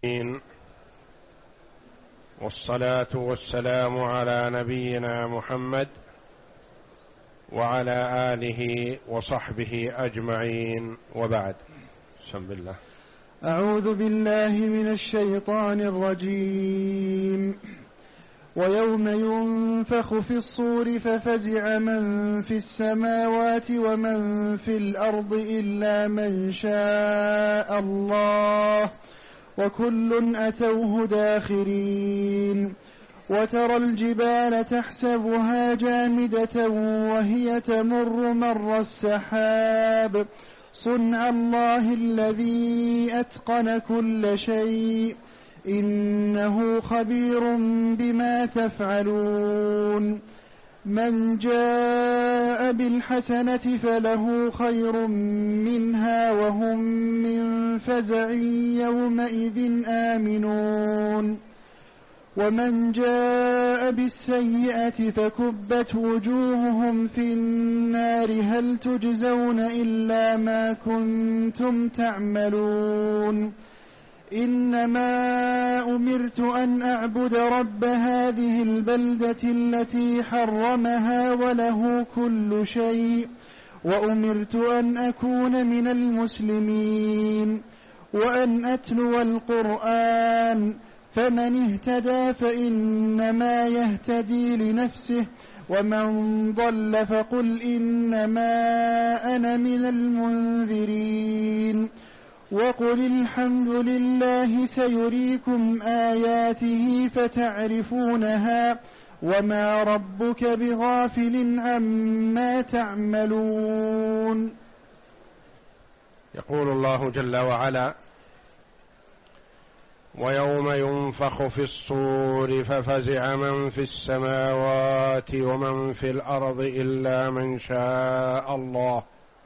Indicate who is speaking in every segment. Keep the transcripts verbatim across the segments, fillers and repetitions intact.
Speaker 1: والصلاة والسلام على نبينا محمد وعلى آله وصحبه أجمعين، وبعد. بسم الله.
Speaker 2: أعوذ بالله من الشيطان الرجيم. ويوم ينفخ في الصور ففزع من في السماوات ومن في الأرض إلا من شاء الله وكل أتوه داخرين. وترى الجبال تحسبها جامدة وهي تمر مر السحاب صنع الله الذي أتقن كل شيء إنه خبير بما تفعلون. من جاء بالحسنة فله خير منها وهم من فزع يومئذ آمنون. ومن جاء بالسيئة فكبت وجوههم في النار هل تجزون إلا ما كنتم تعملون. إنما أمرت أن أعبد رب هذه البلدة التي حرمها وله كل شيء وأمرت أن أكون من المسلمين وأن أتلو القرآن فمن اهتدى فإنما يهتدي لنفسه ومن ضل فقل إنما أنا من المنذرين. وقل الحمد لله سيريكم آياته فتعرفونها وما ربك بغافل عما تعملون.
Speaker 1: يقول الله جل وعلا: ويوم ينفخ في الصور ففزع من في السماوات ومن في الأرض إلا من شاء الله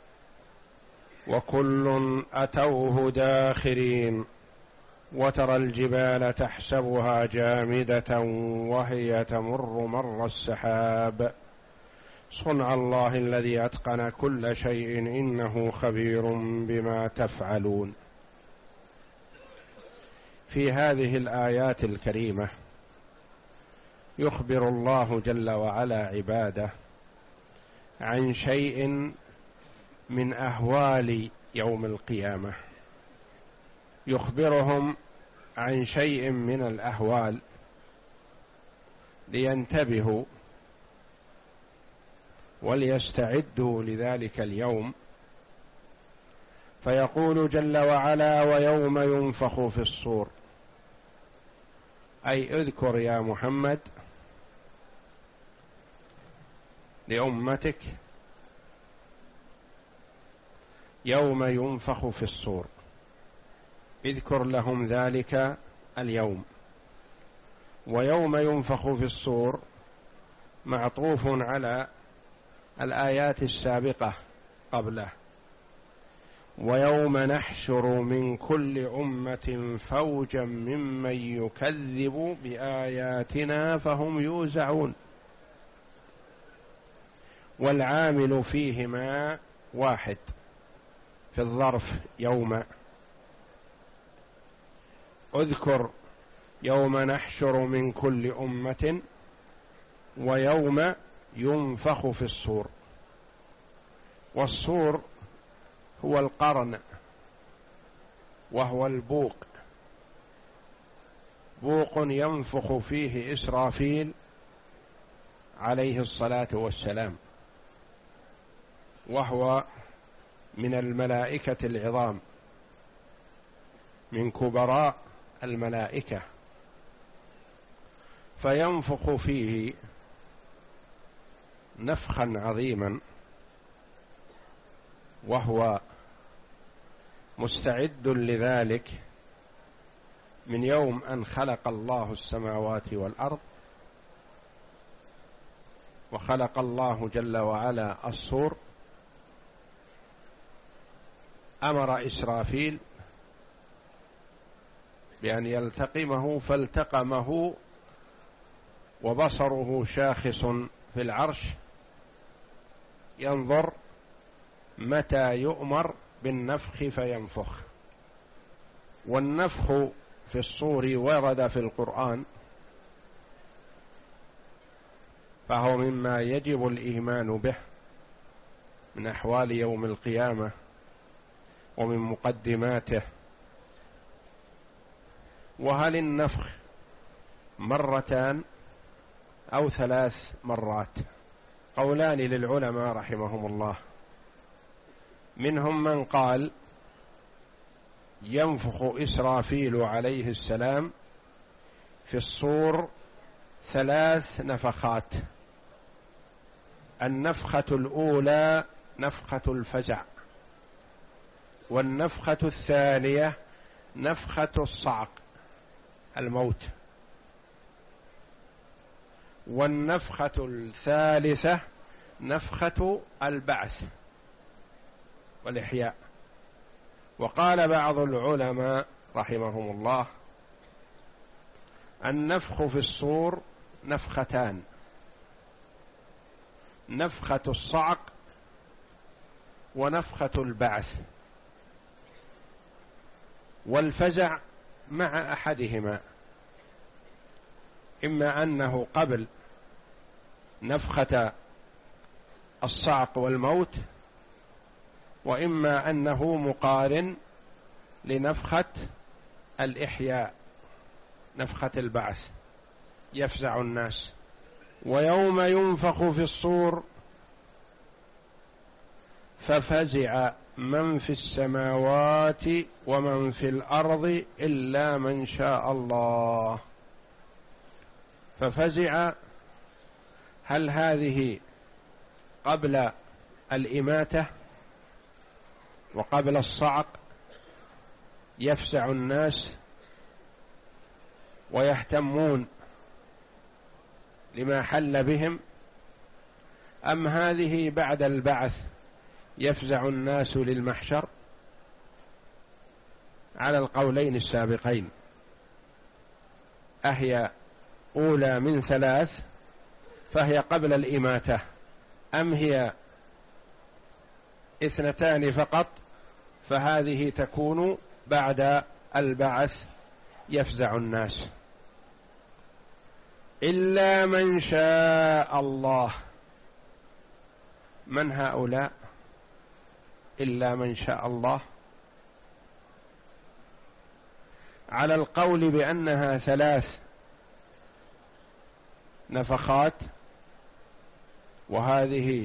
Speaker 1: وكل أتوه داخرين. وترى الجبال تحسبها جامدة وهي تمر مر السحاب صنع الله الذي أتقن كل شيء إنه خبير بما تفعلون. في هذه الآيات الكريمة يخبر الله جل وعلا عباده عن شيء من أهوال يوم القيامة، يخبرهم عن شيء من الأهوال لينتبهوا وليستعدوا لذلك اليوم. فيقول جل وعلا: ويوم ينفخ في الصور، أي اذكر يا محمد لأمتك يوم ينفخ في الصور، اذكر لهم ذلك اليوم. ويوم ينفخ في الصور معطوف على الآيات السابقة قبله: ويوم نحشر من كل أمة فوجا ممن يكذب بآياتنا فهم يوزعون. والعامل فيهما واحد في الظرف يوم. اذكر يوم نحشر من كل أمة ويوم ينفخ في الصور. والصور هو القرن وهو البوق، بوق ينفخ فيه إسرافيل عليه الصلاة والسلام، وهو من الملائكة العظام، من كبراء الملائكة، فينفخ فيه نفخا عظيما وهو مستعد لذلك من يوم أن خلق الله السماوات والأرض، وخلق الله جل وعلا الصور. أمر إسرافيل بأن يلتقمه فالتقمه وبصره شاخص في العرش ينظر متى يؤمر بالنفخ فينفخ. والنفخ في الصور ورد في القرآن فهو مما يجب الإيمان به من أحوال يوم القيامة ومن مقدماته. وهل النفخ مرتان أو ثلاث مرات؟ قولان للعلماء رحمهم الله، منهم من قال ينفخ إسرافيل عليه السلام في الصور ثلاث نفخات. النفخة الأولى نفخة الفزع، والنفخة الثانية نفخة الصعق الموت، والنفخة الثالثة نفخة البعث والإحياء. وقال بعض العلماء رحمهم الله النفخ في الصور نفختان، نفخة الصعق ونفخة البعث، والفزع مع أحدهما، إما أنه قبل نفخة الصعق والموت، وإما أنه مقارن لنفخة الإحياء نفخة البعث يفزع الناس. ويوم ينفخ في الصور ففزع من في السماوات ومن في الأرض إلا من شاء الله. ففزع، هل هذه قبل الإماتة وقبل الصعق يفزع الناس ويهتمون لما حل بهم، أم هذه بعد البعث يفزع الناس للمحشر؟ على القولين السابقين، أهي أولى من ثلاث فهي قبل الإماتة، أم هي اثنتان فقط فهذه تكون بعد البعث يفزع الناس. إلا من شاء الله. من هؤلاء إلا من شاء الله؟ على القول بأنها ثلاث نفخات، وهذه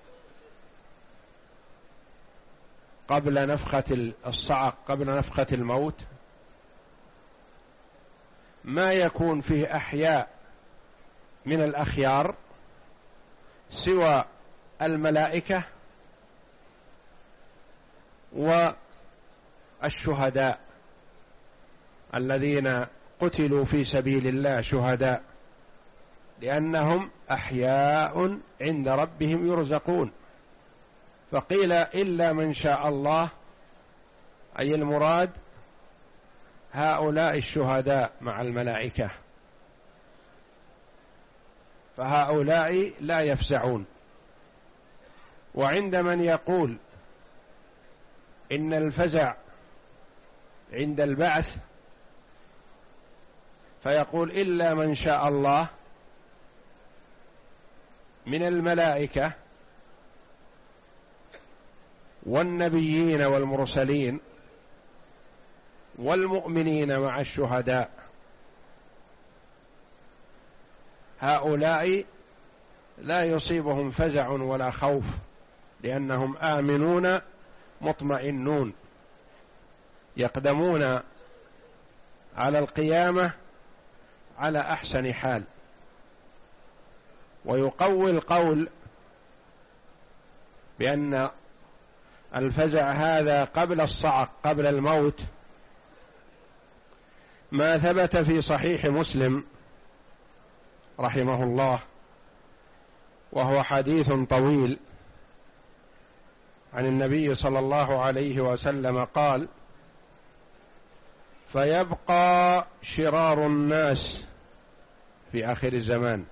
Speaker 1: قبل نفخة الصعق قبل نفخة الموت، ما يكون فيه أحياء من الأخيار سوى الملائكة والشهداء الذين قتلوا في سبيل الله شهداء، لأنهم أحياء عند ربهم يرزقون. فقيل إلا من شاء الله، أي المراد هؤلاء الشهداء مع الملائكة، فهؤلاء لا يفزعون. وعند من يقول إن الفزع عند البعث فيقول إلا من شاء الله من الملائكة والنبيين والمرسلين والمؤمنين مع الشهداء، هؤلاء لا يصيبهم فزع ولا خوف، لأنهم آمنون مطمئنون يقدمون على القيامة على أحسن حال. ويقوي القول بأن الفزع هذا قبل الصعق قبل الموت ما ثبت في صحيح مسلم رحمه الله، وهو حديث طويل عن النبي صلى الله عليه وسلم قال: فيبقى شرار الناس في آخر الزمان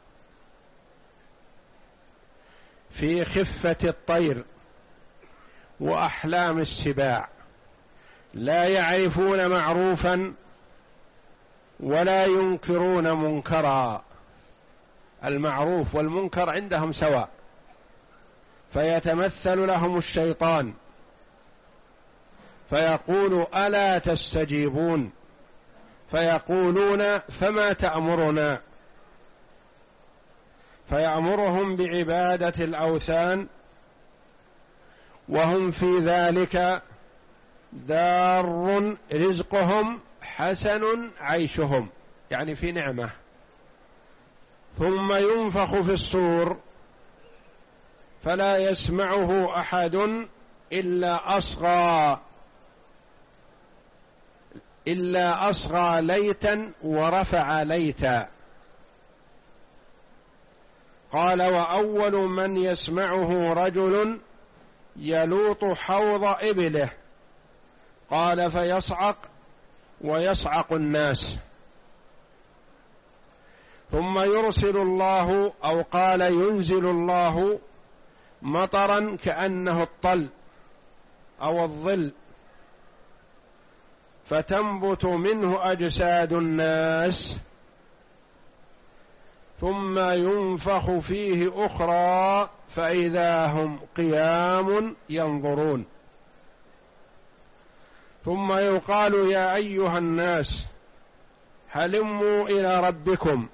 Speaker 1: في خفة الطير وأحلام السباع، لا يعرفون معروفا ولا ينكرون منكرا، المعروف والمنكر عندهم سواء، فيتمثل لهم الشيطان فيقول ألا تستجيبون، فيقولون فما تأمرنا، فيأمرهم بعبادة الأوثان وهم في ذلك دار رزقهم حسن عيشهم، يعني في نعمة. ثم ينفخ في الصور فلا يسمعه أحد إلا أصغى إلا أصغى ليتا ورفع ليتا. قال وأول من يسمعه رجل يلوط حوض إبله، قال فيصعق ويصعق الناس. ثم يرسل الله أو قال ينزل الله مطرا كأنه الطل أو الظل، فتنبت منه أجساد الناس، ثم ينفخ فيه أخرى فإذا هم قيام ينظرون. ثم يقال يا أيها الناس هلموا إلى ربكم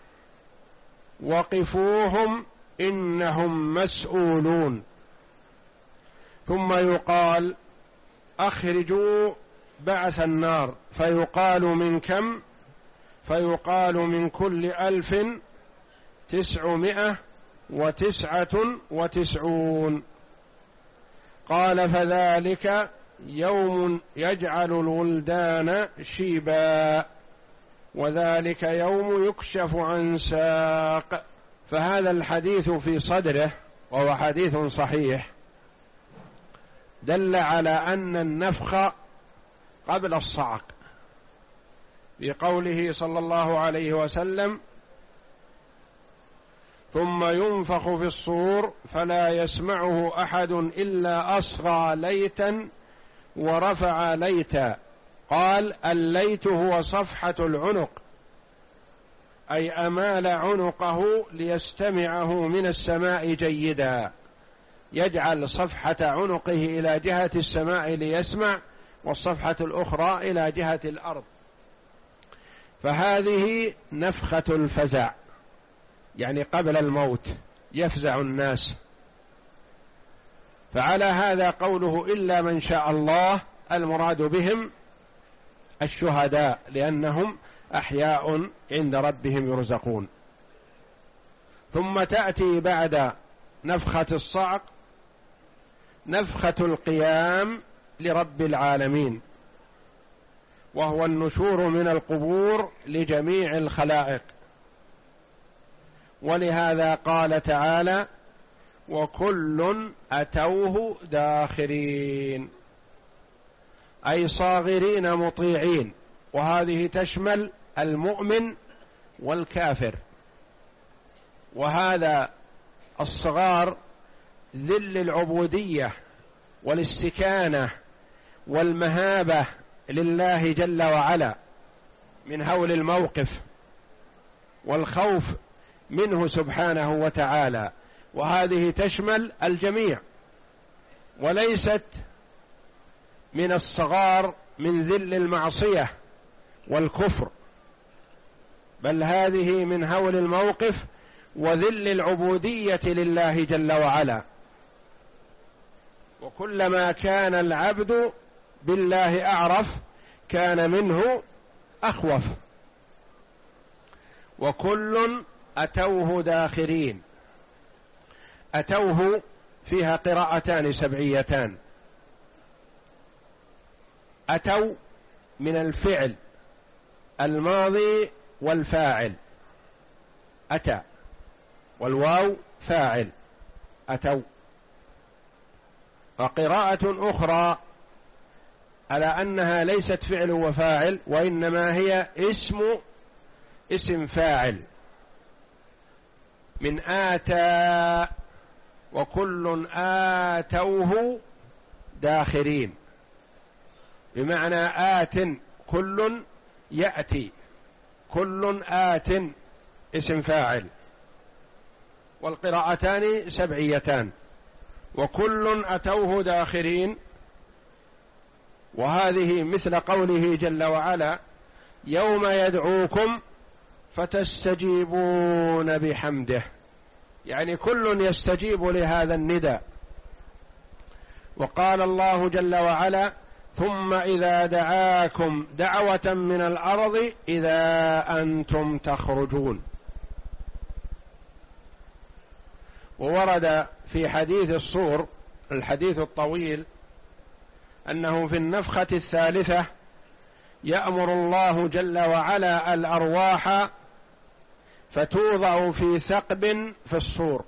Speaker 1: وقفوهم إنهم مسؤولون. ثم يقال أخرجوا بعث النار، فيقال من كم؟ فيقال من كل ألف تسعمائة وتسعة وتسعون. قال فذلك يوم يجعل الولدان شيبا، وذلك يوم يكشف عن ساق. فهذا الحديث في صدره وهو حديث صحيح دل على أن النفخ قبل الصعق، بقوله صلى الله عليه وسلم ثم ينفخ في الصور فلا يسمعه أحد إلا أصغى ليتا ورفع ليتا. قال الليت هو صفحة العنق، أي أمال عنقه ليستمعه من السماء جيدا، يجعل صفحة عنقه إلى جهة السماء ليسمع، والصفحة الأخرى إلى جهة الأرض. فهذه نفخة الفزع، يعني قبل الموت يفزع الناس. فعلى هذا قوله إلا من شاء الله، المراد بهم الشهداء، لأنهم أحياء عند ربهم يرزقون. ثم تأتي بعد نفخة الصعق نفخة القيام لرب العالمين، وهو النشور من القبور لجميع الخلائق. ولهذا قال تعالى وكل أتوه داخرين، أي صاغرين مطيعين، وهذه تشمل المؤمن والكافر. وهذا الصغار ذل العبودية والاستكانة والمهابة لله جل وعلا من هول الموقف والخوف منه سبحانه وتعالى، وهذه تشمل الجميع، وليست من الصغار من ذل المعصية والكفر، بل هذه من هول الموقف وذل العبودية لله جل وعلا. وكلما كان العبد بالله أعرف كان منه أخوف. وكل أتوه داخرين، أتوه فيها قراءتان سبعيتان. أتوا من الفعل الماضي والفاعل أتى، والواو فاعل أتوا. وقراءة أخرى على أنها ليست فعل وفاعل، وإنما هي اسم اسم فاعل من آتى، وكل آتوه داخرين، بمعنى آت كل يأتي كل آت اسم فاعل، والقراءتان سبعيتان، وكل أتوه داخرين. وهذه مثل قوله جل وعلا: يوم يدعوكم فتستجيبون بحمده، يعني كل يستجيب لهذا النداء. وقال الله جل وعلا: ثم إذا دعاكم دعوة من الأرض إذا أنتم تخرجون. وورد في حديث الصور الحديث الطويل أنه في النفخة الثالثة يأمر الله جل وعلا الأرواح فتوضع في ثقب في الصور،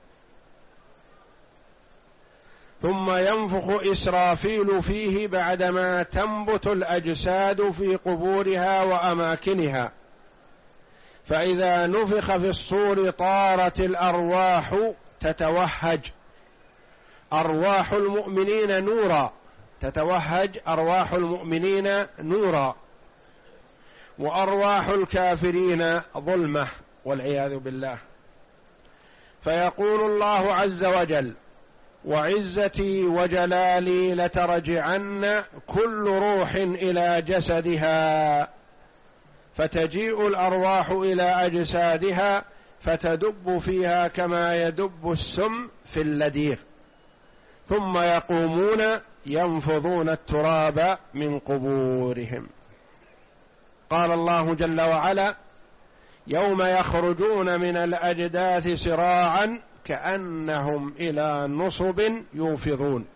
Speaker 1: ثم ينفخ إسرافيل فيه بعدما تنبت الأجساد في قبورها وأماكنها، فإذا نفخ في الصور طارت الأرواح تتوهج، أرواح المؤمنين نورا، تتوهج أرواح المؤمنين نورا، وأرواح الكافرين ظلمة والعياذ بالله. فيقول الله عز وجل: وعزتي وجلالي لترجعن كل روح إلى جسدها، فتجيء الأرواح إلى أجسادها فتدب فيها كما يدب السم في اللديغ، ثم يقومون ينفضون التراب من قبورهم. قال الله جل وعلا: يوم يخرجون من الأجداث سراعا كأنهم إلى نصب يوفضون.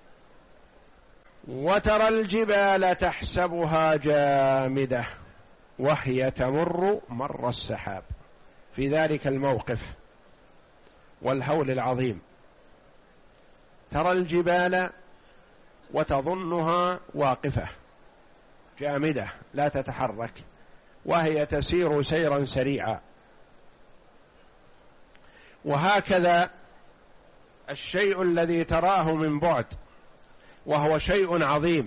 Speaker 1: وترى الجبال تحسبها جامدة وهي تمر مر السحاب، في ذلك الموقف والهول العظيم. ترى الجبال وتظنها واقفة جامدة لا تتحرك، وهي تسير سيرا سريعا. وهكذا الشيء الذي تراه من بعد وهو شيء عظيم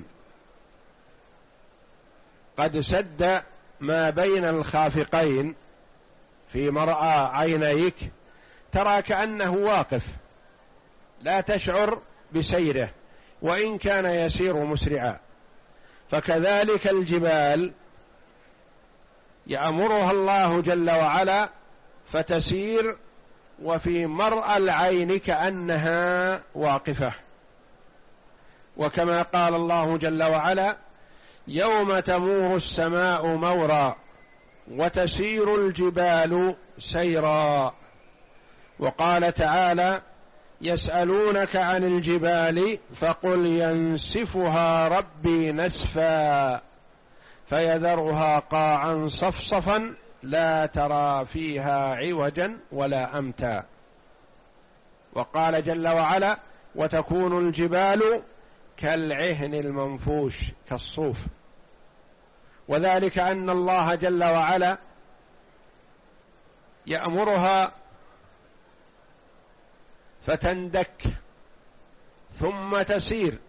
Speaker 1: قد سد ما بين الخافقين في مرأى عينيك، ترى كأنه واقف لا تشعر بسيره وإن كان يسير مسرعا. فكذلك الجبال يأمرها الله جل وعلا فتسير وفي مرأى العين كأنها واقفة. وكما قال الله جل وعلا: يوم تمور السماء مورا وتسير الجبال سيرا. وقال تعالى: يسألونك عن الجبال فقل ينسفها ربي نسفا فيذرها قاعا صفصفا لا ترى فيها عوجا ولا أمتا. وقال جل وعلا: وتكون الجبال كالعهن المنفوش كالصوف. وذلك أن الله جل وعلا يأمرها فتندك ثم تسير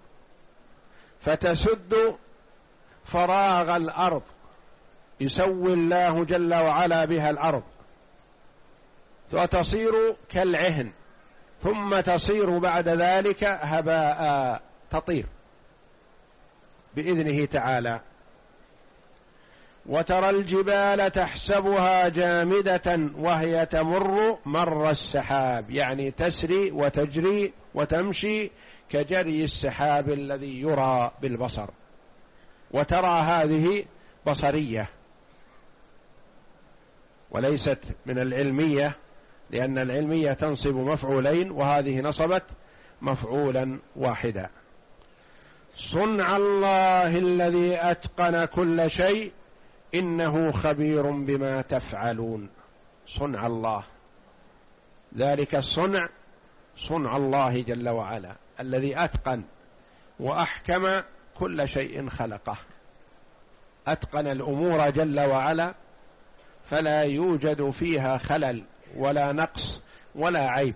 Speaker 1: فتسد فراغ الأرض، يسوي الله جل وعلا بها الأرض وتصير كالعهن، ثم تصير بعد ذلك هباء، تطير بإذنه تعالى. وترى الجبال تحسبها جامدة وهي تمر مر السحاب، يعني تسري وتجري وتمشي كجري السحاب الذي يرى بالبصر. وترى هذه بصرية وليست من العلمية، لأن العلمية تنصب مفعولين وهذه نصبت مفعولا واحدا. صنع الله الذي أتقن كل شيء إنه خبير بما تفعلون. صنع الله، ذلك الصنع صنع الله جل وعلا الذي أتقن وأحكم كل شيء خلقه، أتقن الأمور جل وعلا فلا يوجد فيها خلل ولا نقص ولا عيب.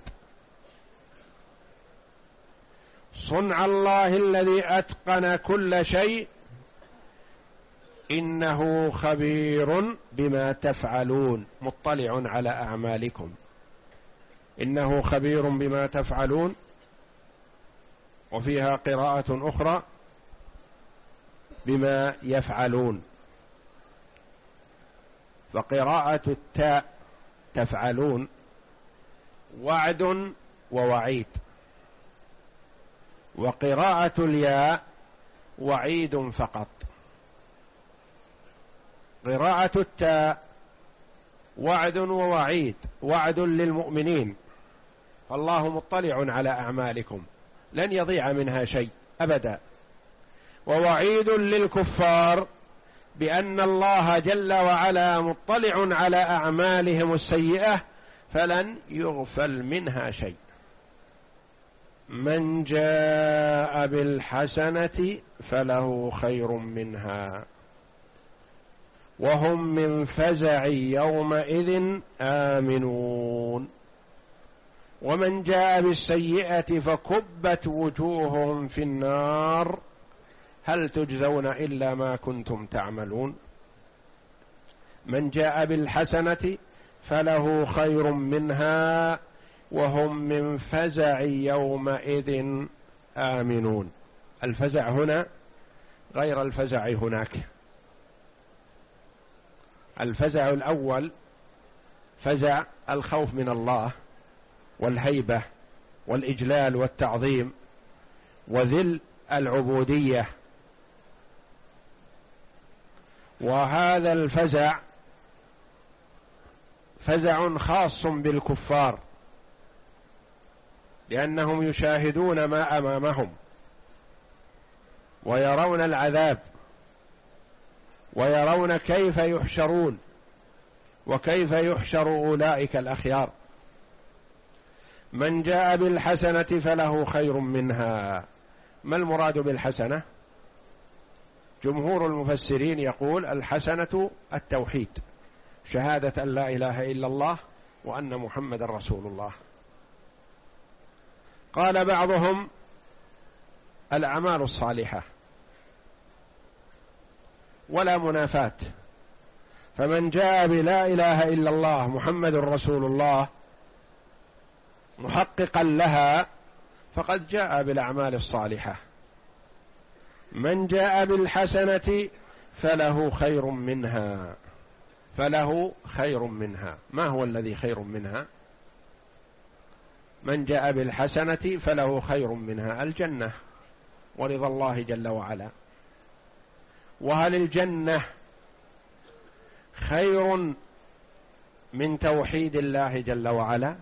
Speaker 1: صنع الله الذي أتقن كل شيء إنه خبير بما تفعلون مطلع على أعمالكم. إنه خبير بما تفعلون. وفيها قراءة أخرى بما يفعلون، فقراءة التاء تفعلون وعد ووعيد، وقراءة الياء وعيد فقط. قراءة التاء وعد ووعيد، وعد للمؤمنين، فالله مطلع على أعمالكم لن يضيع منها شيء أبدا. ووعيد للكفار بأن الله جل وعلا مطلع على أعمالهم السيئة فلن يغفل منها شيء. من جاء بالحسنة فله خير منها وهم من فزع يومئذ آمنون. ومن جاء بالسيئة فكبت وجوههم في النار هل تجزون إلا ما كنتم تعملون. من جاء بالحسنة فله خير منها وهم من فزع يومئذ آمنون. الفزع هنا غير الفزع هناك. الفزع الأول فزع الخوف من الله والهيبة والإجلال والتعظيم وذل العبودية، وهذا الفزع فزع خاص بالكفار لأنهم يشاهدون ما أمامهم ويرون العذاب ويرون كيف يحشرون وكيف يحشر أولئك الأخيار. من جاء بالحسنة فله خير منها. ما المراد بالحسنة؟ جمهور المفسرين يقول الحسنة التوحيد، شهادة أن لا إله إلا الله وأن محمد رسول الله. قال بعضهم الأعمال الصالحة ولا منافاة، فمن جاء بلا إله إلا الله محمد رسول الله محققا لها فقد جاء بالأعمال الصالحة. من جاء بالحسنة فله خير منها. فله خير منها. ما هو الذي خير منها؟ من جاء بالحسنة فله خير منها الجنة ورضا الله جل وعلا. وهل الجنة خير من توحيد الله جل وعلا؟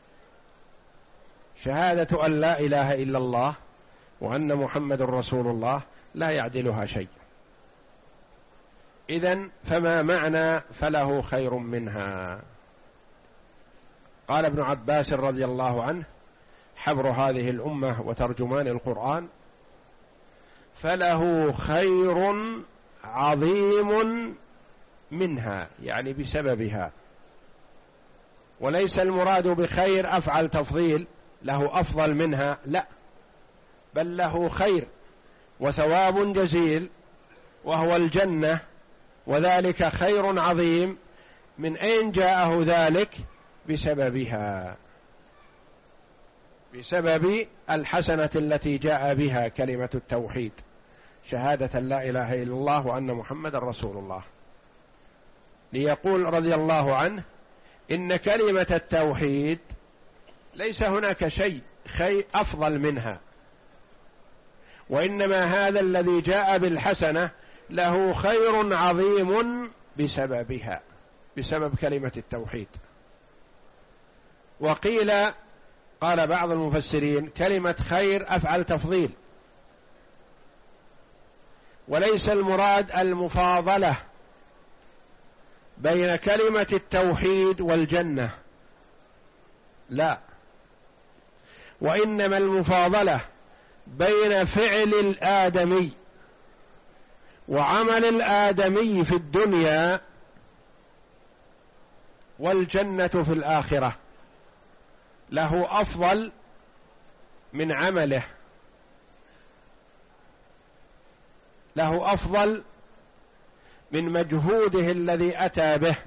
Speaker 1: شهادة أن لا إله إلا الله وأن محمد رسول الله لا يعدلها شيء. إذن فما معنى فله خير منها؟ قال ابن عباس رضي الله عنه حبر هذه الأمة وترجمان القرآن: فله خير عظيم منها، يعني بسببها. وليس المراد بخير أفعل تفضيل له أفضل منها، لا، بل له خير وثواب جزيل وهو الجنة، وذلك خير عظيم. من أين جاءه ذلك؟ بسببها، بسبب الحسنة التي جاء بها كلمة التوحيد، شهادة لا إله إلا الله وأن محمد رسول الله. ليقول رضي الله عنه: إن كلمة التوحيد ليس هناك شيء خير أفضل منها، وإنما هذا الذي جاء بالحسنة له خير عظيم بسببها، بسبب كلمة التوحيد. وقيل، قال بعض المفسرين: كلمة خير أفعل تفضيل، وليس المراد المفاضلة بين كلمة التوحيد والجنة، لا، وإنما المفاضلة بين فعل الآدمي وعمل الآدمي في الدنيا والجنة في الآخرة، له أفضل من عمله، له أفضل من مجهوده الذي أتى به.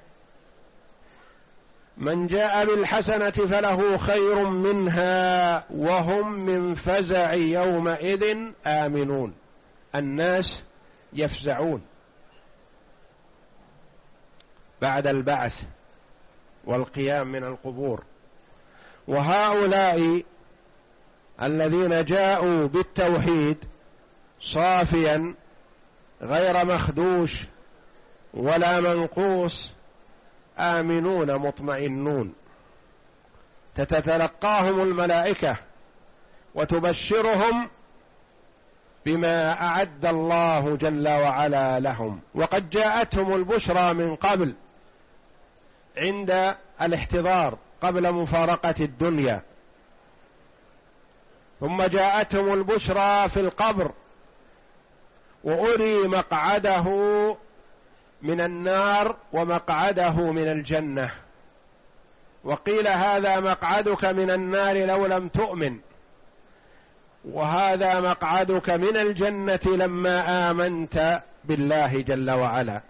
Speaker 1: من جاء بالحسنة فله خير منها وهم من فزع يومئذ آمنون. الناس يفزعون بعد البعث والقيام من القبور، وهؤلاء الذين جاءوا بالتوحيد صافيا غير مخدوش ولا منقوص آمنون مطمئنون، تتلقاهم الملائكة وتبشرهم بما أعد الله جل وعلا لهم. وقد جاءتهم البشرى من قبل عند الاحتضار قبل مفارقة الدنيا، ثم جاءتهم البشرى في القبر وأري مقعده من النار ومقعده من الجنة، وقيل هذا مقعدك من النار لو لم تؤمن، وهذا مقعدك من الجنة لما آمنت بالله جل وعلا.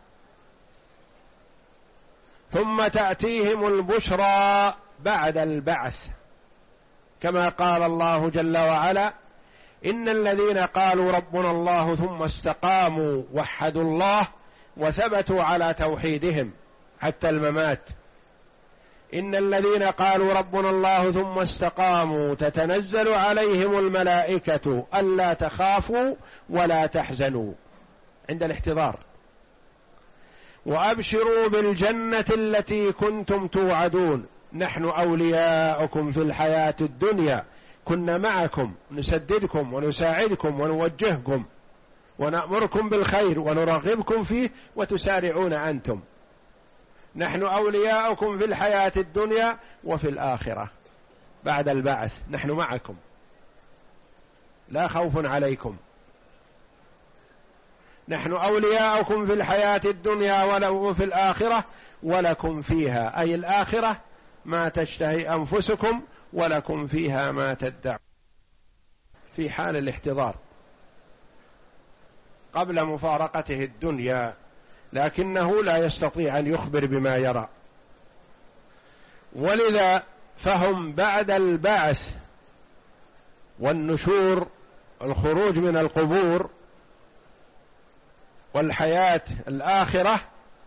Speaker 1: ثم تأتيهم البشرى بعد البعث، كما قال الله جل وعلا: إن الذين قالوا ربنا الله ثم استقاموا وحدوا الله وثبتوا على توحيدهم حتى الممات. إن الذين قالوا ربنا الله ثم استقاموا تتنزل عليهم الملائكة ألا تخافوا ولا تحزنوا عند الاحتضار، وأبشروا بالجنة التي كنتم توعدون، نحن أولياؤكم في الحياة الدنيا، كنا معكم نسددكم ونساعدكم ونوجهكم ونأمركم بالخير ونرغبكم فيه وتسارعون أنتم، نحن أولياؤكم في الحياة الدنيا وفي الآخرة بعد البعث، نحن معكم لا خوف عليكم، نحن أولياؤكم في الحياة الدنيا وفي الآخرة ولكم فيها، أي الآخرة، ما تشتهي أنفسكم ولكم فيها ما تدعون، في حال الاحتضار قبل مفارقته الدنيا، لكنه لا يستطيع أن يخبر بما يرى. ولذا فهم بعد البعث والنشور، الخروج من القبور والحياة الآخرة،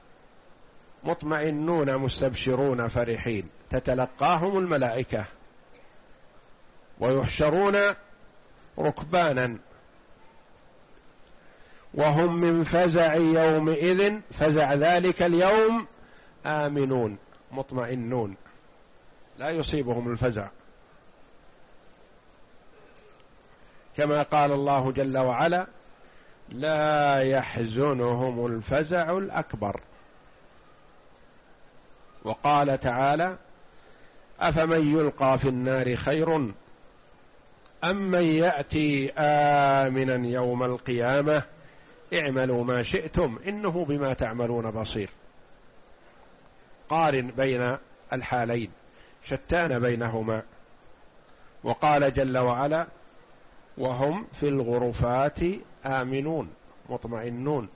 Speaker 1: مطمئنون مستبشرون فرحين، تتلقاهم الملائكة ويحشرون ركبانا، وهم من فزع يومئذ، فزع ذلك اليوم، آمنون مطمئنون، لا يصيبهم الفزع، كما قال الله جل وعلا: لا يحزنهم الفزع الأكبر. وقال تعالى: أفمن يلقى في النار خير أم من يأتي آمنا يوم القيامة اعملوا ما شئتم إنه بما تعملون بصير. قارن بين الحالين، شتان بينهما. وقال جل وعلا: وهم في الغرفات آمنون مطمئنون.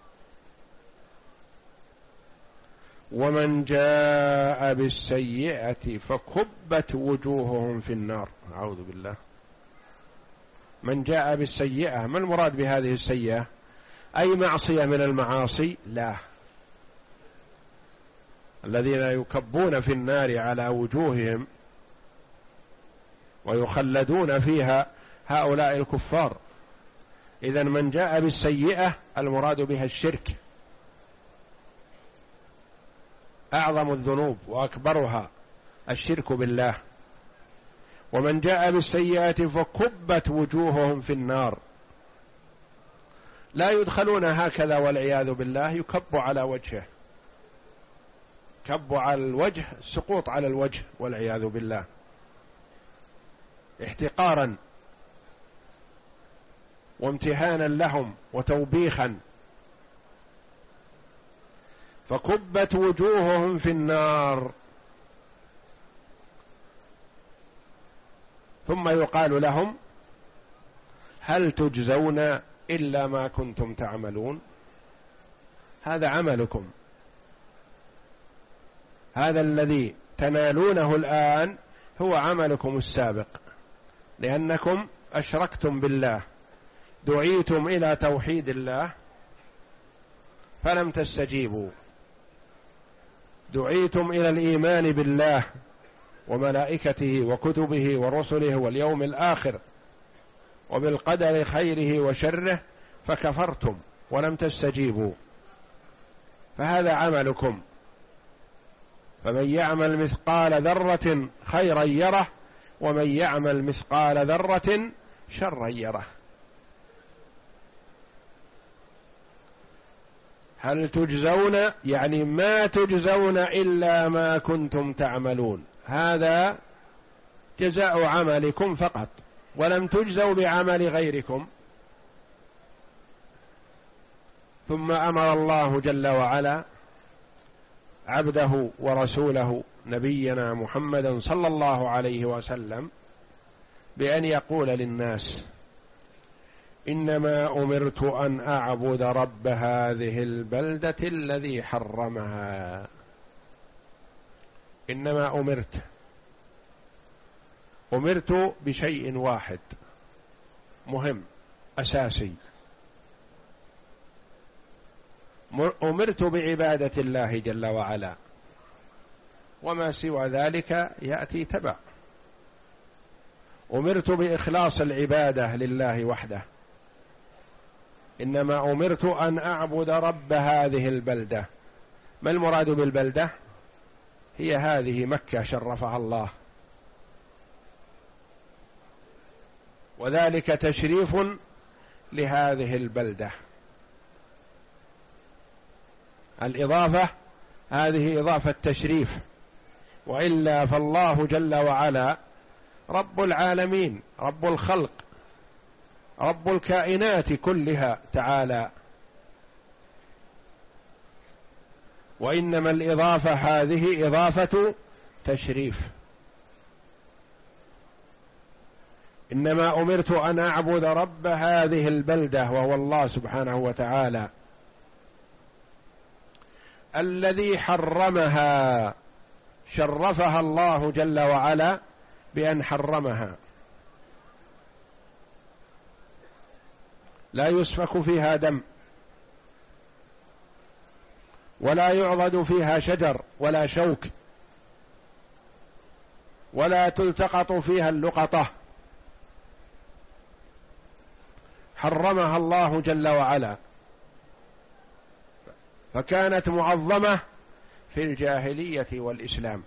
Speaker 1: ومن جاء بالسيئة فكبت وجوههم في النار. أعوذ بالله. من جاء بالسيئة، ما المراد بهذه السيئة؟ أي معصية من المعاصي؟ لا، الذين يكبون في النار على وجوههم ويخلدون فيها هؤلاء الكفار. إذن من جاء بالسيئة المراد بها الشرك، أعظم الذنوب وأكبرها الشرك بالله. ومن جاء بالسيئة فكبت وجوههم في النار، لا يدخلون هكذا والعياذ بالله، يكب على وجهه، كب على الوجه، سقوط على الوجه والعياذ بالله، احتقارا وامتهانا لهم وتوبيخا. فكبت وجوههم في النار، ثم يقال لهم: هل تجزون إلا ما كنتم تعملون؟ هذا عملكم، هذا الذي تنالونه الآن هو عملكم السابق، لأنكم أشركتم بالله، دعيتم إلى توحيد الله فلم تستجيبوا، دعيتم إلى الإيمان بالله وملائكته وكتبه ورسله واليوم الآخر وبالقدر خيره وشره فكفرتم ولم تستجيبوا، فهذا عملكم. فمن يعمل مثقال ذرة خيرا يره ومن يعمل مثقال ذرة شرا يره. هل تجزون يعني ما تجزون إلا ما كنتم تعملون، هذا جزاء عملكم فقط، ولم تجزوا بعمل غيركم. ثم أمر الله جل وعلا عبده ورسوله نبينا محمدا صلى الله عليه وسلم بأن يقول للناس: إنما أمرت أن أعبد رب هذه البلدة الذي حرمها. إنما أمرت، أمرت بشيء واحد مهم أساسي، أمرت بعبادة الله جل وعلا، وما سوى ذلك يأتي تبع. أمرت بإخلاص العبادة لله وحده. إنما أمرت أن أعبد رب هذه البلدة. ما المراد بالبلدة؟ هي هذه مكة شرفها الله، وذلك تشريف لهذه البلدة. الإضافة هذه إضافة تشريف، وإلا فالله جل وعلا رب العالمين، رب الخلق، رب الكائنات كلها تعالى، وإنما الإضافة هذه إضافة تشريف. إنما أمرت أن أعبد رب هذه البلدة وهو الله سبحانه وتعالى الذي حرمها، شرفها الله جل وعلا بأن حرمها، لا يسفك فيها دم، ولا يعضد فيها شجر ولا شوك، ولا تلتقط فيها اللقطة، حرمها الله جل وعلا، فكانت معظمة في الجاهلية والإسلام.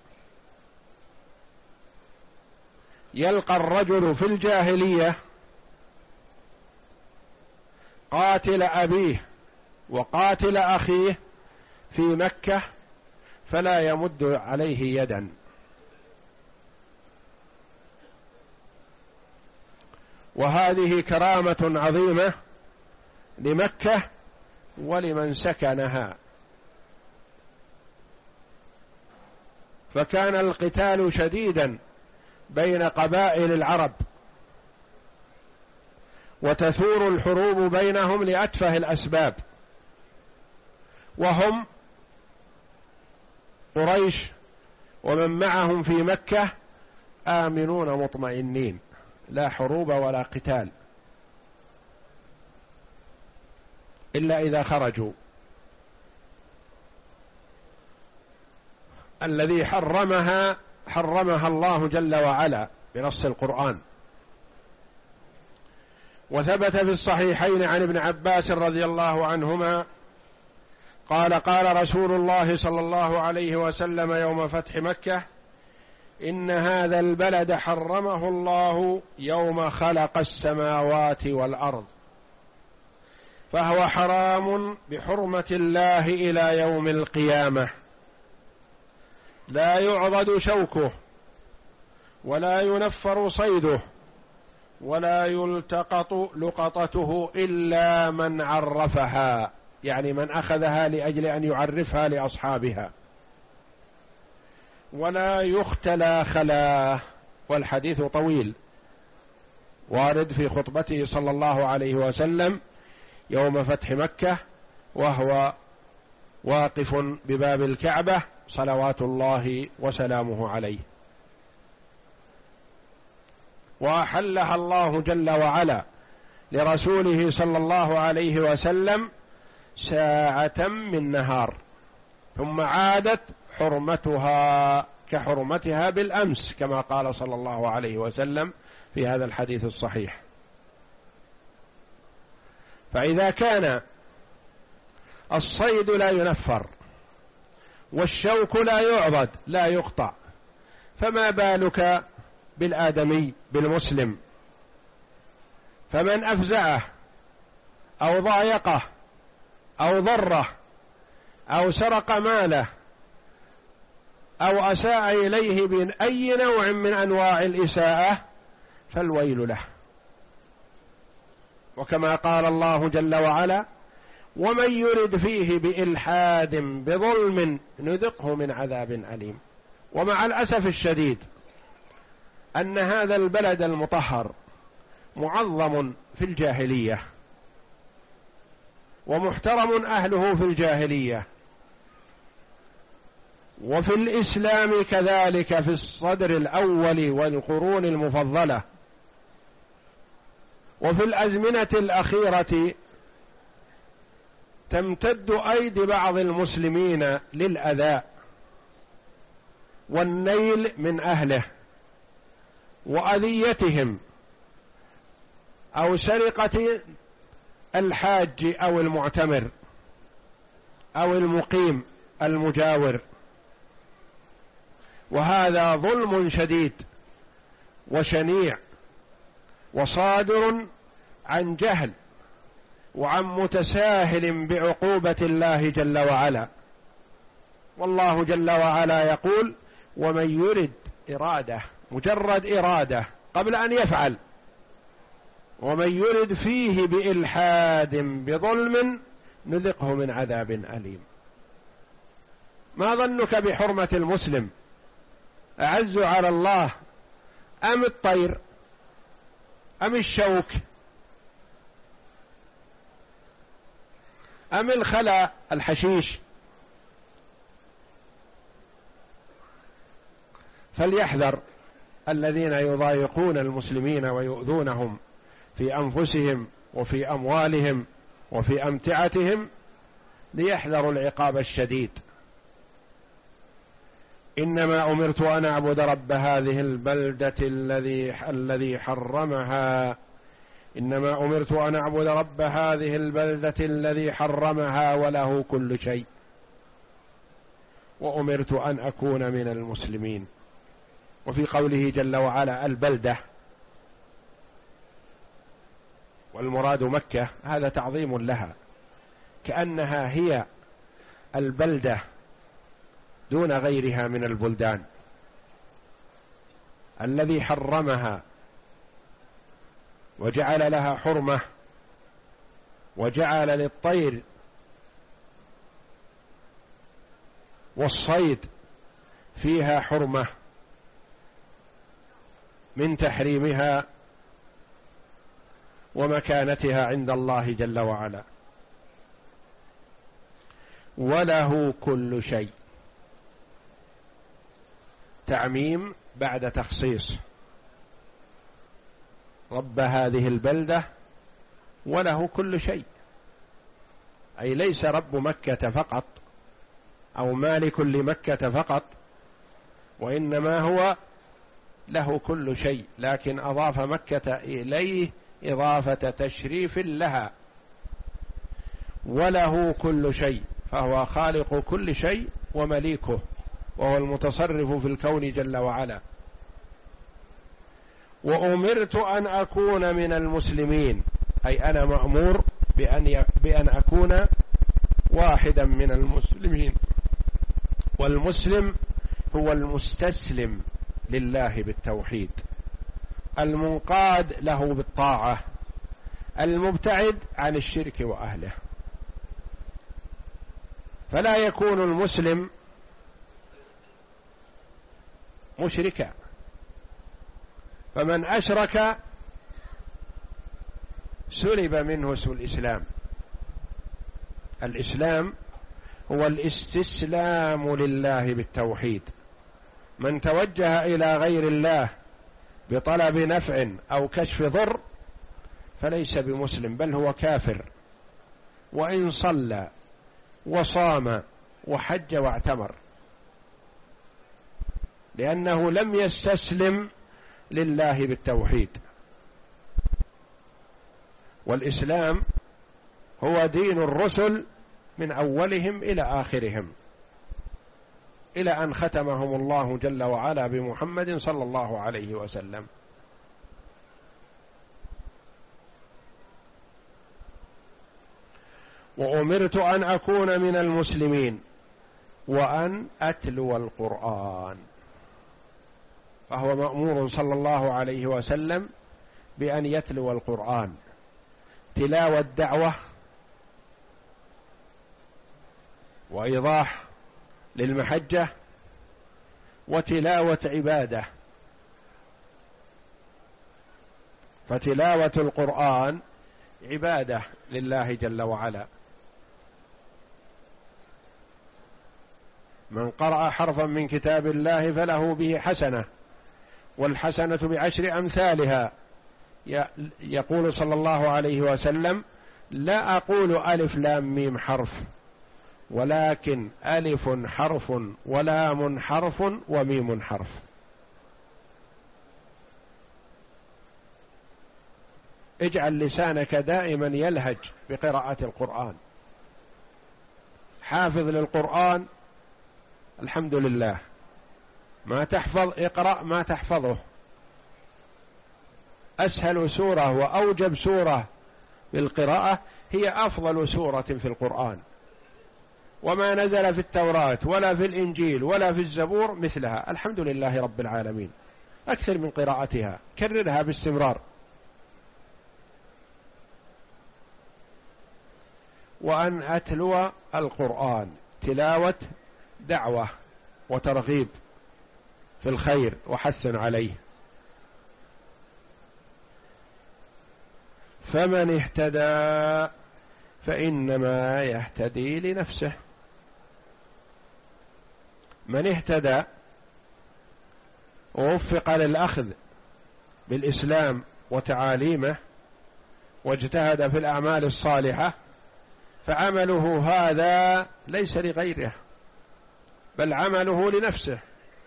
Speaker 1: يلقى الرجل في الجاهلية قاتل أبيه وقاتل أخيه في مكة فلا يمد عليه يدا، وهذه كرامة عظيمة لمكة ولمن سكنها. فكان القتال شديدا بين قبائل العرب، وتثور الحروب بينهم لأتفه الأسباب، وهم قريش ومن معهم في مكة آمنون مطمئنين، لا حروب ولا قتال إلا إذا خرجوا. الذي حرمها حرمها الله جل وعلا بنص القرآن. وثبت في الصحيحين عن ابن عباس رضي الله عنهما قال: قال رسول الله صلى الله عليه وسلم يوم فتح مكة: إن هذا البلد حرمه الله يوم خلق السماوات والأرض، فهو حرام بحرمة الله إلى يوم القيامة، لا يعضد شوكه ولا ينفر صيده ولا يلتقط لقطته إلا من عرفها، يعني من أخذها لأجل أن يعرفها لأصحابها، ولا يختلى خلاه. والحديث طويل وارد في خطبته صلى الله عليه وسلم يوم فتح مكة، وهو واقف بباب الكعبة صلوات الله وسلامه عليه. وأحلها الله جل وعلا لرسوله صلى الله عليه وسلم ساعة من نهار، ثم عادت حرمتها كحرمتها بالأمس كما قال صلى الله عليه وسلم في هذا الحديث الصحيح. فإذا كان الصيد لا ينفر والشوك لا يعضد لا يقطع، فما بالك بالآدمي بالمسلم؟ فمن أفزعه أو ضايقه أو ضره أو سرق ماله أو أساء إليه بأي نوع من أنواع الإساءة فالويل له. وكما قال الله جل وعلا: ومن يرد فيه بإلحاد بظلم نذقه من عذاب أليم. ومع الأسف الشديد أن هذا البلد المطهر معظم في الجاهلية ومحترم أهله في الجاهلية، وفي الإسلام كذلك في الصدر الأول والقرون المفضلة، وفي الأزمنة الأخيرة تمتد أيدي بعض المسلمين للأذى والنيل من أهله وأذيتهم أو سرقة الحاج أو المعتمر أو المقيم المجاور، وهذا ظلم شديد وشنيع وصادر عن جهل وعن متساهل بعقوبة الله جل وعلا. والله جل وعلا يقول: ومن يرد إرادة، مجرد إرادة قبل أن يفعل، ومن يرد فيه بإلحاد بظلم نذقه من عذاب أليم. ما ظنك بحرمة المسلم؟ أعز على الله أم الطير أم الشوك أم الخلا الحشيش؟ فليحذر الذين يضايقون المسلمين ويؤذونهم في أنفسهم وفي أموالهم وفي أمتعتهم، ليحذروا العقاب الشديد. إنما أمرت أن أعبد رب هذه البلدة الذي الذي حرمها إنما أمرت أن أعبد رب هذه البلدة الذي حرمها وله كل شيء، وأمرت أن أكون من المسلمين. وفي قوله جل وعلا البلدة، والمراد مكة، هذا تعظيم لها، كأنها هي البلدة دون غيرها من البلدان، الذي حرمها وجعل لها حرمة، وجعل للطير والصيد فيها حرمة من تحريمها ومكانتها عند الله جل وعلا. وله كل شيء، تعميم بعد تخصيص. رب هذه البلدة وله كل شيء، أي ليس رب مكة فقط أو مالك لمكة فقط، وإنما هو له كل شيء، لكن أضاف مكة إليه إضافة تشريف لها. وله كل شيء، فهو خالق كل شيء ومليكه، وهو المتصرف في الكون جل وعلا. وأمرت أن أكون من المسلمين، أي أنا مأمور بأن بأن أكون واحدا من المسلمين. والمسلم هو المستسلم لله بالتوحيد، المنقاد له بالطاعة، المبتعد عن الشرك وأهله. فلا يكون المسلم مشركا، فمن أشرك سلب منه اسم الإسلام. الإسلام هو الاستسلام لله بالتوحيد. من توجه إلى غير الله بطلب نفع أو كشف ضر فليس بمسلم، بل هو كافر، وإن صلى وصام وحج واعتمر، لأنه لم يستسلم لله بالتوحيد. والإسلام هو دين الرسل من أولهم إلى آخرهم، إلى أن ختمهم الله جل وعلا بمحمد صلى الله عليه وسلم. وأمرت أن أكون من المسلمين وأن أتلو القرآن، فهو مأمور صلى الله عليه وسلم بأن يتلو القرآن، تلاوة دعوة وإيضاح للمحجة وتلاوة عبادة. فتلاوة القرآن عبادة لله جل وعلا. من قرأ حرفا من كتاب الله فله به حسنة، والحسنة بعشر أمثالها. يقول صلى الله عليه وسلم: لا أقول ألف لام ميم حرف، ولكن ألف حرف ولام حرف وميم حرف. اجعل لسانك دائما يلهج بقراءة القرآن. حافظ للقرآن الحمد لله، ما تحفظ اقرأ ما تحفظه. أسهل سورة وأوجب سورة بالقراءة هي أفضل سورة في القرآن، وما نزل في التوراة ولا في الإنجيل ولا في الزبور مثلها. الحمد لله رب العالمين. أكثر من قراءتها، كررها باستمرار. وأن أتلو القرآن تلاوة دعوة وترغيب في الخير وحث عليه. فمن اهتدى فإنما يهتدي لنفسه. من اهتدى ووفق للأخذ بالإسلام وتعاليمه واجتهد في الأعمال الصالحة فعمله هذا ليس لغيره، بل عمله لنفسه.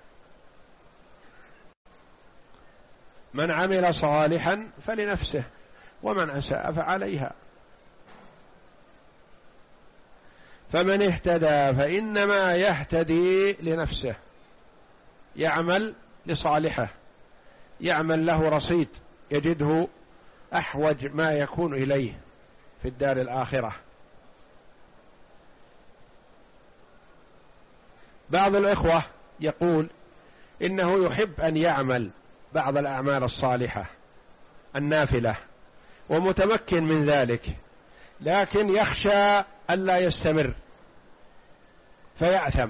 Speaker 1: من عمل صالحا فلنفسه ومن أساء فعليها. فمن اهتدى فإنما يهتدي لنفسه، يعمل لصالحه، يعمل له رصيد يجده أحوج ما يكون إليه في الدار الآخرة. بعض الإخوة يقول إنه يحب أن يعمل بعض الأعمال الصالحة النافلة ومتمكن من ذلك، لكن يخشى ألا يستمر فيأثم.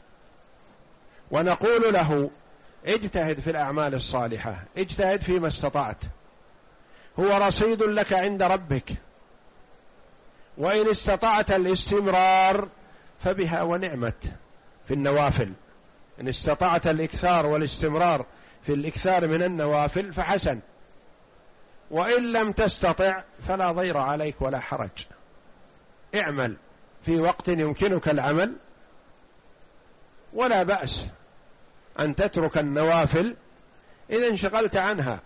Speaker 1: ونقول له: اجتهد في الأعمال الصالحة، اجتهد فيما استطعت، هو رصيد لك عند ربك، وإن استطعت الاستمرار فبها ونعمت في النوافل. إن استطعت الإكثار والاستمرار في الإكثار من النوافل فحسن، وإن لم تستطع فلا ضير عليك ولا حرج. اعمل في وقت يمكنك العمل، ولا بأس أن تترك النوافل إذا انشغلت عنها.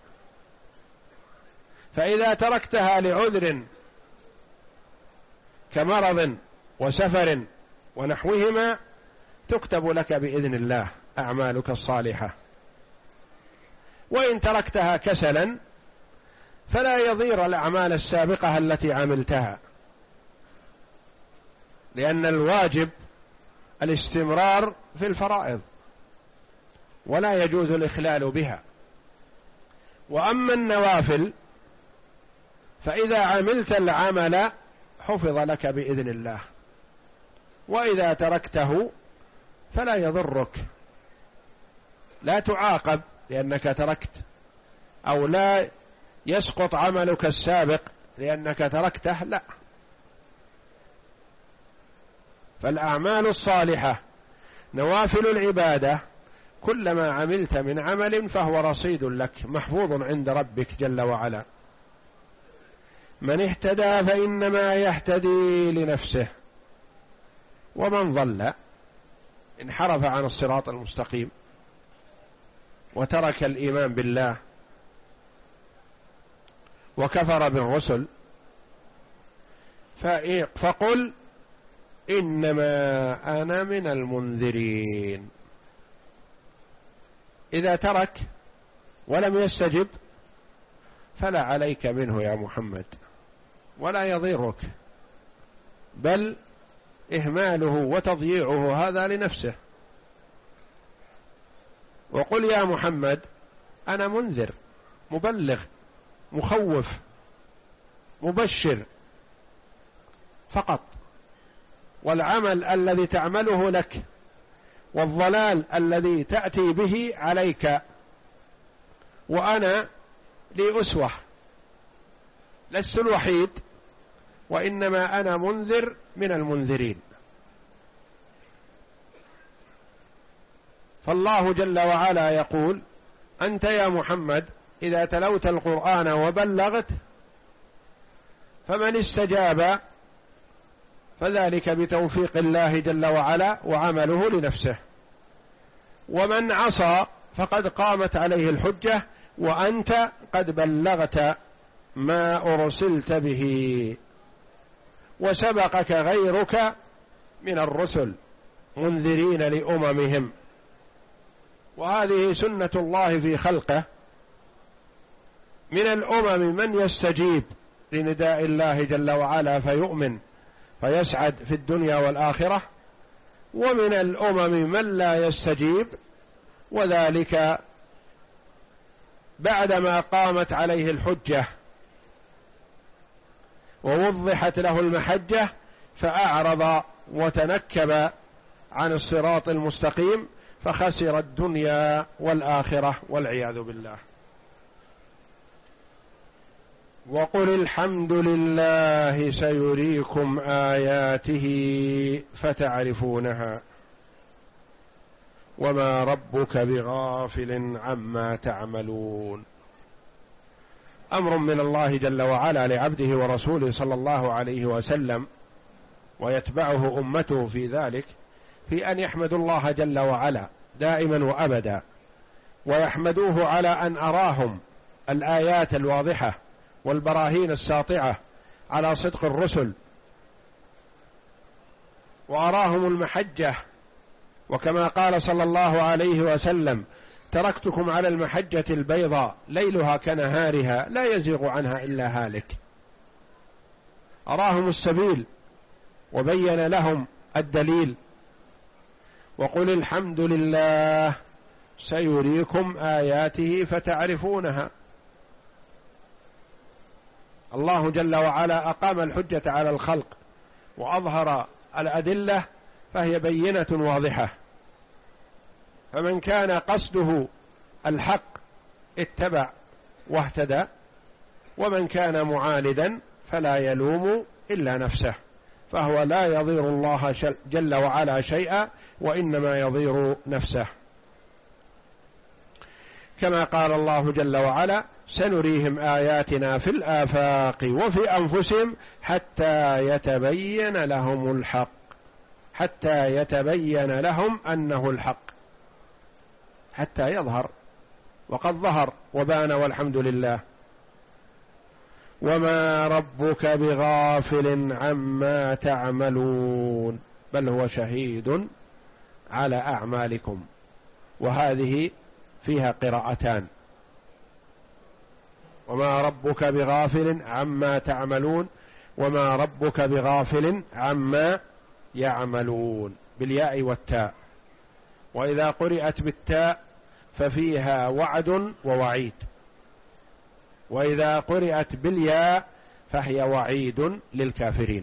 Speaker 1: فإذا تركتها لعذر كمرض وسفر ونحوهما تكتب لك بإذن الله أعمالك الصالحة. وإن تركتها كسلا فلا يضير الأعمال السابقة التي عملتها، لأن الواجب الاستمرار في الفرائض ولا يجوز الإخلال بها. وأما النوافل فإذا عملت العمل حفظ لك بإذن الله، وإذا تركته فلا يضرك، لا تعاقب لأنك تركت، أو لا يسقط عملك السابق لأنك تركته، لا. فالأعمال الصالحة نوافل العبادة كلما عملت من عمل فهو رصيد لك محفوظ عند ربك جل وعلا. من اهتدى فإنما يهتدي لنفسه، ومن ضل انحرف عن الصراط المستقيم وترك الإيمان بالله وكفر بالرسل فقل إنما أنا من المنذرين. إذا ترك ولم يستجب فلا عليك منه يا محمد ولا يضيرك، بل إهماله وتضييعه هذا لنفسه. وقل يا محمد أنا منذر مبلغ مخوف مبشر فقط، والعمل الذي تعمله لك والضلال الذي تأتي به عليك، وأنا لي أسوة لست الوحيد، وإنما أنا منذر من المنذرين. فالله جل وعلا يقول أنت يا محمد إذا تلوت القرآن وبلغت فمن استجاب فذلك بتوفيق الله جل وعلا وعمله لنفسه، ومن عصى فقد قامت عليه الحجة وأنت قد بلغت ما أرسلت به، وسبقك غيرك من الرسل منذرين لأممهم. وهذه سنة الله في خلقه، من الأمم من يستجيب لنداء الله جل وعلا فيؤمن فيسعد في الدنيا والآخرة، ومن الأمم من لا يستجيب، وذلك بعدما قامت عليه الحجة ووضحت له المحجة فأعرض وتنكب عن الصراط المستقيم فخسر الدنيا والآخرة والعياذ بالله. وقل الحمد لله سيريكم آياته فتعرفونها وما ربك بغافل عما تعملون. أمر من الله جل وعلا لعبده ورسوله صلى الله عليه وسلم، ويتبعه أمته في ذلك، في أن يحمدوا الله جل وعلا دائما وأبدا، ويحمدوه على أن أراهم الآيات الواضحة والبراهين الساطعة على صدق الرسل، وأراهم المحجة، وكما قال صلى الله عليه وسلم تركتكم على المحجة البيضاء ليلها كنهارها لا يزيغ عنها إلا هالك. أراهم السبيل وبين لهم الدليل. وقل الحمد لله سيريكم آياته فتعرفونها. الله جل وعلا أقام الحجة على الخلق وأظهر الأدلة فهي بينة واضحة، فمن كان قصده الحق اتبع واهتدى، ومن كان معاندا فلا يلوم إلا نفسه، فهو لا يضير الله جل وعلا شيئا وإنما يضير نفسه. كما قال الله جل وعلا سنريهم آياتنا في الآفاق وفي أنفسهم حتى يتبين لهم الحق، حتى يتبين لهم أنه الحق، حتى يظهر، وقد ظهر وبان والحمد لله. وما ربك بغافل عما تعملون بل هو شهيد على أعمالكم. وهذه فيها قراءتان، وما ربك بغافل عما تعملون، وما ربك بغافل عما يعملون بالياء والتاء. وإذا قرأت بالتاء ففيها وعد ووعيد، وإذا قرأت بالياء فهي وعيد للكافرين.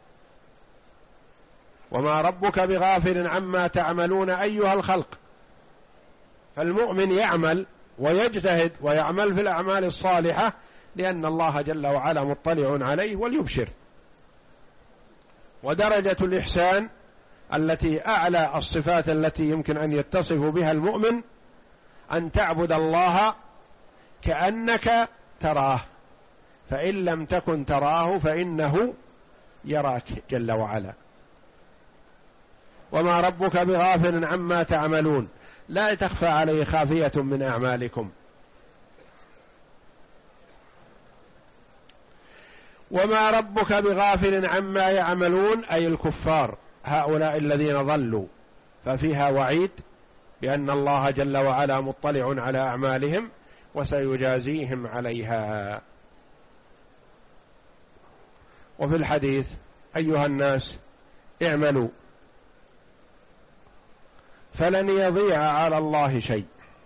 Speaker 1: وما ربك بغافل عما تعملون أيها الخلق. فالمؤمن يعمل ويجتهد ويعمل في الأعمال الصالحة لأن الله جل وعلا مطلع عليه وليبشر. ودرجة الإحسان التي أعلى الصفات التي يمكن أن يتصف بها المؤمن أن تعبد الله كأنك تراه، فإن لم تكن تراه فإنه يراك جل وعلا. وما ربك بغافل عما تعملون، لا تخفى عليه خافية من أعمالكم. وما ربك بغافل عما يعملون أي الكفار هؤلاء الذين ضلوا، ففيها وعيد بأن الله جل وعلا مطلع على أعمالهم وسيجازيهم عليها. وفي الحديث أيها الناس اعملوا فلن يضيع على الله شيء.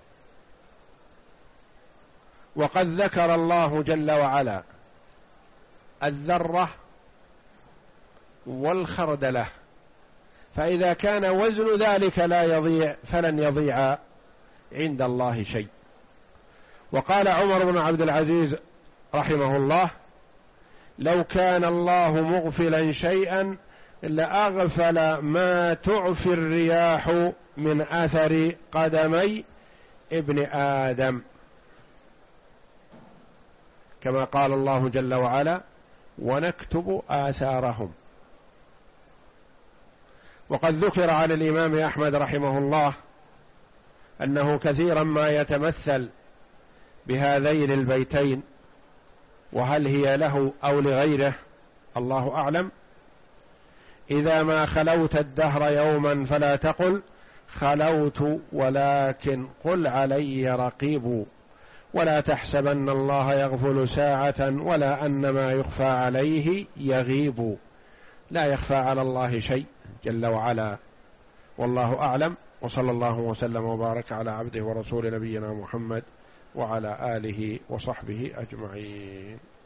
Speaker 1: وقد ذكر الله جل وعلا الذرة والخردلة، فإذا كان وزن ذلك لا يضيع فلن يضيع عند الله شيء. وقال عمر بن عبد العزيز رحمه الله: لو كان الله مغفلا شيئا لأغفل ما تعفي الرياح من أثر قدمي ابن آدم، كما قال الله جل وعلا: ونكتب آثارهم. وقد ذكر عن الإمام أحمد رحمه الله أنه كثيرا ما يتمثل بهذين البيتين، وهل هي له أو لغيره الله أعلم: إذا ما خلوت الدهر يوما فلا تقل خلوت ولكن قل علي رقيب، ولا تحسبن الله يغفل ساعة ولا أن ما يخفى عليه يغيب. لا يخفى على الله شيء جل وعلا، والله أعلم. وصلى الله وسلم وبارك على عبده ورسول نبينا محمد وعلى آله وصحبه أجمعين.